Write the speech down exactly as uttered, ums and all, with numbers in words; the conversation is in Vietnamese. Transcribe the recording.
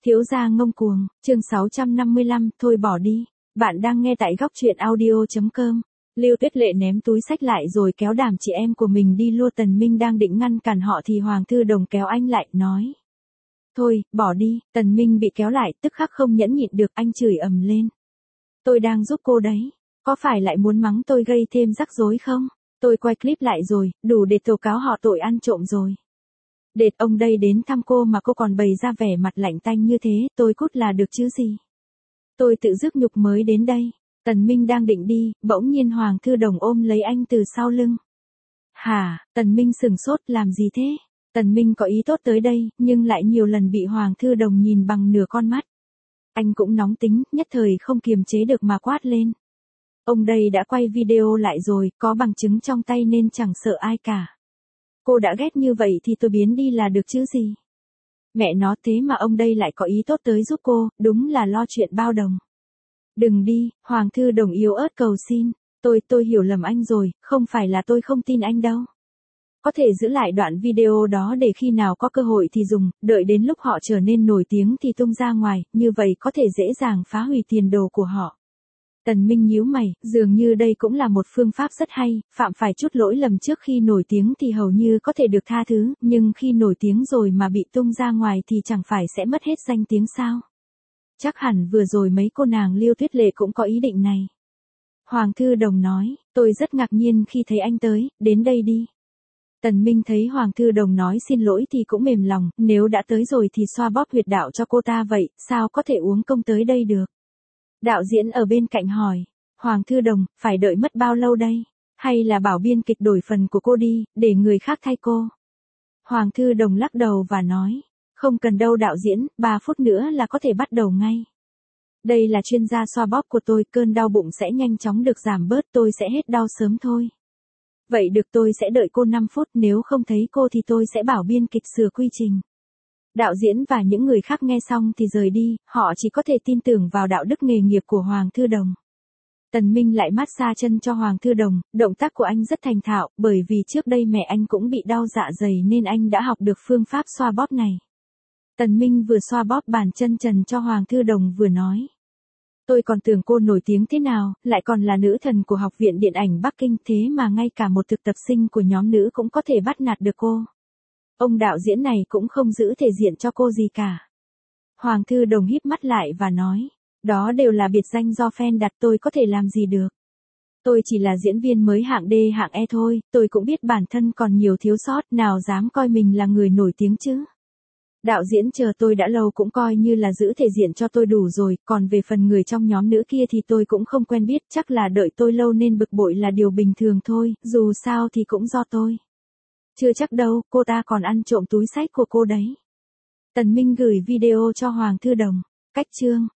Thiếu gia ngông cuồng, chương sáu trăm năm mươi lăm, thôi bỏ đi. Bạn đang nghe tại góc truyện audio chấm com. Lưu Tuyết Lệ ném túi xách lại rồi kéo đám chị em của mình đi lua. Tần Minh đang định ngăn cản họ thì Hoàng Thư Đồng kéo anh lại, nói. Thôi, bỏ đi. Tần Minh bị kéo lại, tức khắc không nhẫn nhịn được, anh chửi ầm lên. Tôi đang giúp cô đấy. Có phải lại muốn mắng tôi gây thêm rắc rối không? Tôi quay clip lại rồi, đủ để tố cáo họ tội ăn trộm rồi. Đệt, ông đây đến thăm cô mà cô còn bày ra vẻ mặt lạnh tanh như thế, tôi cút là được chứ gì. Tôi tự dứt nhục mới đến đây. Tần Minh đang định đi, bỗng nhiên Hoàng Thư Đồng ôm lấy anh từ sau lưng. Hả? Tần Minh sừng sốt, làm gì thế? Tần Minh có ý tốt tới đây, nhưng lại nhiều lần bị Hoàng Thư Đồng nhìn bằng nửa con mắt. Anh cũng nóng tính, nhất thời không kiềm chế được mà quát lên. Ông đây đã quay video lại rồi, có bằng chứng trong tay nên chẳng sợ ai cả. Cô đã ghét như vậy thì tôi biến đi là được chứ gì. Mẹ nó, thế mà ông đây lại có ý tốt tới giúp cô, đúng là lo chuyện bao đồng. Đừng đi, Hoàng Thư Đồng yếu ớt cầu xin. Tôi, tôi hiểu lầm anh rồi, không phải là tôi không tin anh đâu. Có thể giữ lại đoạn video đó để khi nào có cơ hội thì dùng, đợi đến lúc họ trở nên nổi tiếng thì tung ra ngoài, như vậy có thể dễ dàng phá hủy tiền đồ của họ. Tần Minh nhíu mày, dường như đây cũng là một phương pháp rất hay, phạm phải chút lỗi lầm trước khi nổi tiếng thì hầu như có thể được tha thứ, nhưng khi nổi tiếng rồi mà bị tung ra ngoài thì chẳng phải sẽ mất hết danh tiếng sao? Chắc hẳn vừa rồi mấy cô nàng Lưu Tuyết Lệ cũng có ý định này. Hoàng Thư Đồng nói, tôi rất ngạc nhiên khi thấy anh tới, đến đây đi. Tần Minh thấy Hoàng Thư Đồng nói xin lỗi thì cũng mềm lòng, nếu đã tới rồi thì xoa bóp huyệt đạo cho cô ta vậy, sao có thể uống công tới đây được? Đạo diễn ở bên cạnh hỏi, Hoàng Thư Đồng, phải đợi mất bao lâu đây? Hay là bảo biên kịch đổi phần của cô đi, để người khác thay cô? Hoàng Thư Đồng lắc đầu và nói, không cần đâu đạo diễn, ba phút nữa là có thể bắt đầu ngay. Đây là chuyên gia xoa bóp của tôi, cơn đau bụng sẽ nhanh chóng được giảm bớt, tôi sẽ hết đau sớm thôi. Vậy được, tôi sẽ đợi cô năm phút, nếu không thấy cô thì tôi sẽ bảo biên kịch sửa quy trình. Đạo diễn và những người khác nghe xong thì rời đi, họ chỉ có thể tin tưởng vào đạo đức nghề nghiệp của Hoàng Thư Đồng. Tần Minh lại massage chân cho Hoàng Thư Đồng, động tác của anh rất thành thạo, bởi vì trước đây mẹ anh cũng bị đau dạ dày nên anh đã học được phương pháp xoa bóp này. Tần Minh vừa xoa bóp bàn chân trần cho Hoàng Thư Đồng vừa nói. Tôi còn tưởng cô nổi tiếng thế nào, lại còn là nữ thần của Học viện Điện ảnh Bắc Kinh, thế mà ngay cả một thực tập sinh của nhóm nữ cũng có thể bắt nạt được cô. Ông đạo diễn này cũng không giữ thể diện cho cô gì cả. Hoàng Thư Đồng híp mắt lại và nói, đó đều là biệt danh do fan đặt, tôi có thể làm gì được. Tôi chỉ là diễn viên mới hạng D hạng E thôi, tôi cũng biết bản thân còn nhiều thiếu sót, nào dám coi mình là người nổi tiếng chứ. Đạo diễn chờ tôi đã lâu cũng coi như là giữ thể diện cho tôi đủ rồi, còn về phần người trong nhóm nữ kia thì tôi cũng không quen biết, chắc là đợi tôi lâu nên bực bội là điều bình thường thôi, dù sao thì cũng do tôi. Chưa chắc đâu, cô ta còn ăn trộm túi xách của cô đấy. Tần Minh gửi video cho Hoàng Thư Đồng. Cách chương